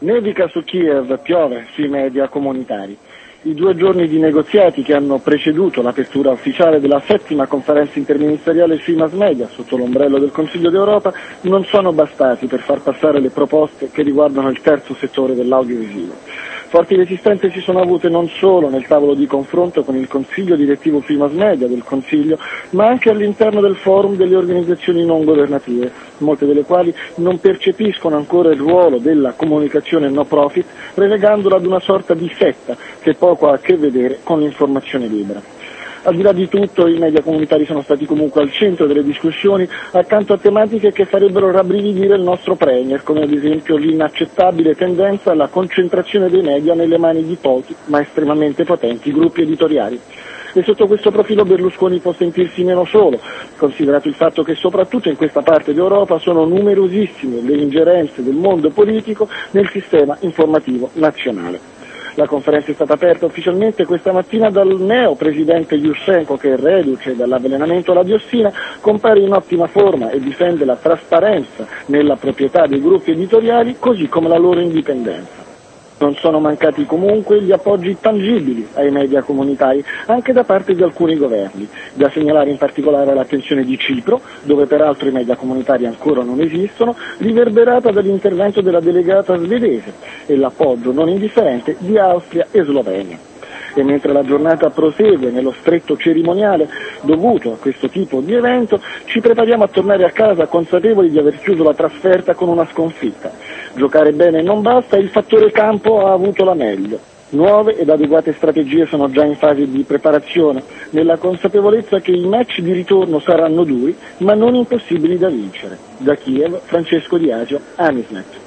Nevica su Kiev, piove sui media comunitari. I 2 giorni di negoziati che hanno preceduto l'apertura ufficiale della 7ª conferenza interministeriale sui mass media sotto l'ombrello del Consiglio d'Europa non sono bastati per far passare le proposte che riguardano il terzo settore dell'audiovisivo. Forti resistenze ci sono avute non solo nel tavolo di confronto con il Consiglio direttivo sui mass media del Consiglio, ma anche all'interno del forum delle organizzazioni non governative, molte delle quali non percepiscono ancora il ruolo della comunicazione no profit, relegandola ad una sorta di setta che poco ha a che vedere con l'informazione libera. Al di là di tutto, i media comunitari sono stati comunque al centro delle discussioni accanto a tematiche che farebbero rabbrividire il nostro Premier, come ad esempio l'inaccettabile tendenza alla concentrazione dei media nelle mani di pochi, ma estremamente potenti, gruppi editoriali. E sotto questo profilo Berlusconi può sentirsi meno solo, considerato il fatto che soprattutto in questa parte d'Europa sono numerosissime le ingerenze del mondo politico nel sistema informativo nazionale. La conferenza è stata aperta ufficialmente questa mattina dal neo presidente Yushchenko che, reduce dall'avvelenamento alla diossina, compare in ottima forma e difende la trasparenza nella proprietà dei gruppi editoriali così come la loro indipendenza. Non sono mancati comunque gli appoggi tangibili ai media comunitari, anche da parte di alcuni governi. Da segnalare in particolare l'attenzione di Cipro, dove peraltro i media comunitari ancora non esistono, riverberata dall'intervento della delegata svedese, e l'appoggio non indifferente di Austria e Slovenia. E mentre la giornata prosegue nello stretto cerimoniale dovuto a questo tipo di evento, ci prepariamo a tornare a casa consapevoli di aver chiuso la trasferta con una sconfitta. Giocare bene non basta e il fattore campo ha avuto la meglio. Nuove ed adeguate strategie sono già in fase di preparazione, nella consapevolezza che i match di ritorno saranno duri, ma non impossibili da vincere. Da Kiev, Francesco Di Agio, Amisnet.